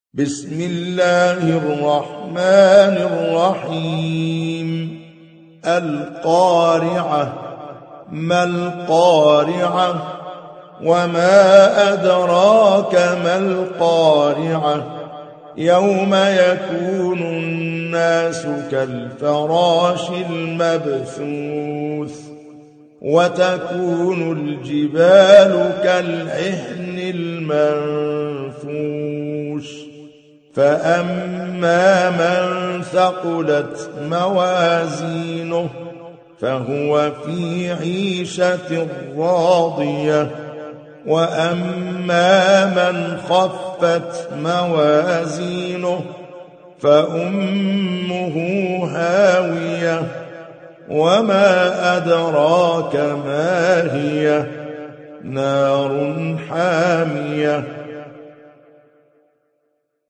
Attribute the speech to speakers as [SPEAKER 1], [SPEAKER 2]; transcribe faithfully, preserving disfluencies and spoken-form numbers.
[SPEAKER 1] بسم الله الرحمن الرحيم. القارعة. ما القارعة؟ وما أدراك ما القارعة؟ يوم يكون الناس كالفراش المبثوث وتكون الجبال كالعهن المنفوش. فأما من ثقلت موازينه فهو في عيشة راضية، وأما من خفت موازينه فأمه هاوية، وما أدراك ما هي؟ نار حامية.